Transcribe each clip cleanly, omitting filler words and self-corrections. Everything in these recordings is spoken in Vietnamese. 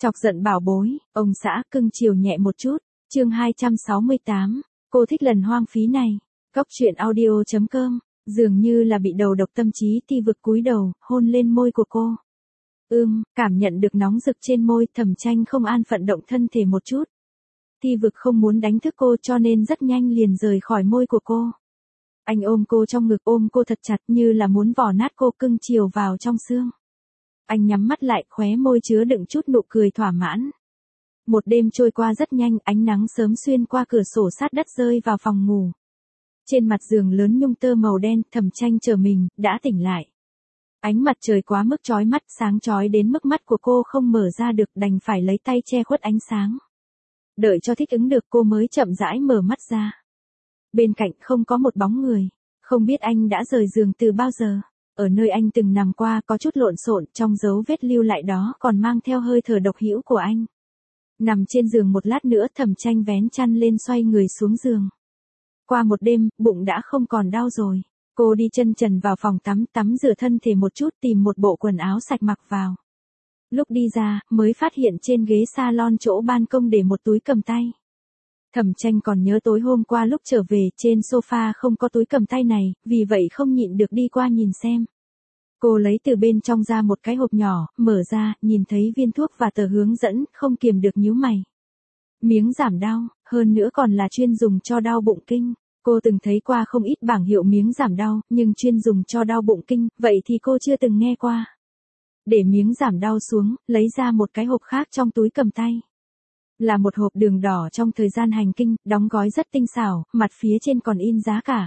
Chọc giận bảo bối, ông xã cưng chiều nhẹ một chút. Chương 268, cô thích lần hoang phí này. Cóc truyện audio.com, dường như là bị đầu độc tâm trí Ti Vực cúi đầu, hôn lên môi của cô. Cảm nhận được nóng rực trên môi, Thẩm Tranh không an phận động thân thể một chút. Ti Vực không muốn đánh thức cô cho nên rất nhanh liền rời khỏi môi của cô. Anh ôm cô trong ngực, ôm cô thật chặt như là muốn vò nát cô, cưng chiều vào trong xương. Anh nhắm mắt lại, khóe môi chứa đựng chút nụ cười thỏa mãn. Một đêm trôi qua rất nhanh, ánh nắng sớm xuyên qua cửa sổ sát đất rơi vào phòng ngủ. Trên mặt giường lớn nhung tơ màu đen, Thẩm Tranh chờ mình, đã tỉnh lại. Ánh mặt trời quá mức chói mắt, sáng chói đến mức mắt của cô không mở ra được, đành phải lấy tay che khuất ánh sáng. Đợi cho thích ứng được cô mới chậm rãi mở mắt ra. Bên cạnh không có một bóng người, không biết anh đã rời giường từ bao giờ. Ở nơi anh từng nằm qua có chút lộn xộn, trong dấu vết lưu lại đó còn mang theo hơi thở độc hữu của anh. Nằm trên giường một lát nữa, Thẩm Tranh vén chăn lên xoay người xuống giường. Qua một đêm, bụng đã không còn đau rồi. Cô đi chân trần vào phòng tắm rửa thân thể một chút, tìm một bộ quần áo sạch mặc vào. Lúc đi ra, mới phát hiện trên ghế salon chỗ ban công để một túi cầm tay. Thẩm Tranh còn nhớ tối hôm qua lúc trở về, trên sofa không có túi cầm tay này, vì vậy không nhịn được đi qua nhìn xem. Cô lấy từ bên trong ra một cái hộp nhỏ, mở ra, nhìn thấy viên thuốc và tờ hướng dẫn, không kiềm được nhíu mày. Miếng giảm đau, hơn nữa còn là chuyên dùng cho đau bụng kinh. Cô từng thấy qua không ít bảng hiệu miếng giảm đau, nhưng chuyên dùng cho đau bụng kinh, vậy thì cô chưa từng nghe qua. Để miếng giảm đau xuống, lấy ra một cái hộp khác trong túi cầm tay. Là một hộp đường đỏ trong thời gian hành kinh, đóng gói rất tinh xảo, mặt phía trên còn in giá cả,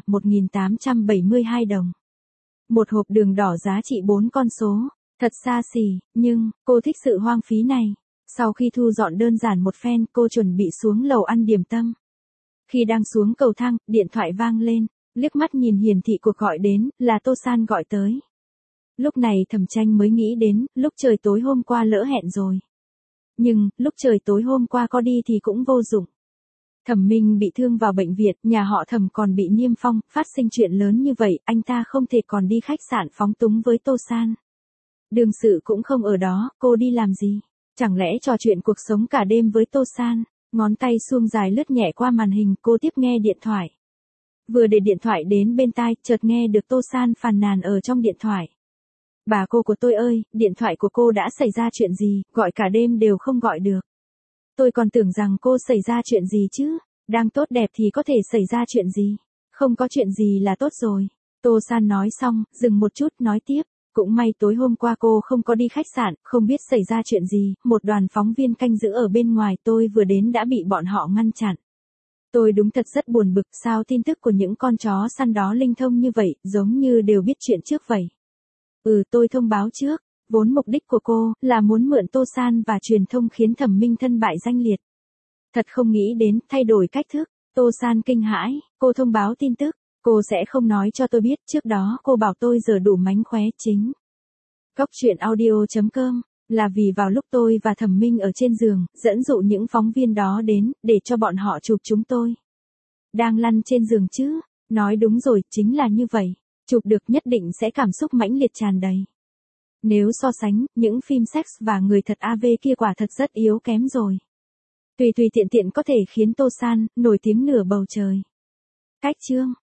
1.872 đồng. Một hộp đường đỏ giá trị 4 con số, thật xa xỉ, nhưng, cô thích sự hoang phí này. Sau khi thu dọn đơn giản một phen, cô chuẩn bị xuống lầu ăn điểm tâm. Khi đang xuống cầu thang, điện thoại vang lên, liếc mắt nhìn hiển thị cuộc gọi đến, là Tô San gọi tới. Lúc này Thẩm Tranh mới nghĩ đến, lúc trời tối hôm qua lỡ hẹn rồi. Nhưng, lúc trời tối hôm qua có đi thì cũng vô dụng. Thẩm Minh bị thương vào bệnh viện, nhà họ Thẩm còn bị niêm phong, phát sinh chuyện lớn như vậy, anh ta không thể còn đi khách sạn phóng túng với Tô San. Đương sự cũng không ở đó, cô đi làm gì? Chẳng lẽ trò chuyện cuộc sống cả đêm với Tô San? Ngón tay suông dài lướt nhẹ qua màn hình, cô tiếp nghe điện thoại. Vừa để điện thoại đến bên tai, chợt nghe được Tô San phàn nàn ở trong điện thoại. Bà cô của tôi ơi, điện thoại của cô đã xảy ra chuyện gì, gọi cả đêm đều không gọi được. Tôi còn tưởng rằng cô xảy ra chuyện gì chứ, đang tốt đẹp thì có thể xảy ra chuyện gì, không có chuyện gì là tốt rồi. Tô San nói xong, dừng một chút, nói tiếp. Cũng may tối hôm qua cô không có đi khách sạn, không biết xảy ra chuyện gì, một đoàn phóng viên canh giữ ở bên ngoài, tôi vừa đến đã bị bọn họ ngăn chặn. Tôi đúng thật rất buồn bực, sao tin tức của những con chó săn đó linh thông như vậy, giống như đều biết chuyện trước vậy. Tôi thông báo trước, vốn mục đích của cô là muốn mượn Tô San và truyền thông khiến Thẩm Minh thân bại danh liệt. Thật không nghĩ đến, thay đổi cách thức. Tô San kinh hãi, cô thông báo tin tức. Cô sẽ không nói cho tôi biết, trước đó cô bảo tôi giờ đủ mánh khóe chính. Cóc truyện audio.com, là vì vào lúc tôi và Thẩm Minh ở trên giường, dẫn dụ những phóng viên đó đến, để cho bọn họ chụp chúng tôi. Đang lăn trên giường chứ, nói đúng rồi, chính là như vậy, chụp được nhất định sẽ cảm xúc mãnh liệt tràn đầy. Nếu so sánh, những phim sex và người thật AV kia quả thật rất yếu kém rồi. Tùy tiện có thể khiến Tô San nổi tiếng nửa bầu trời. Cách chương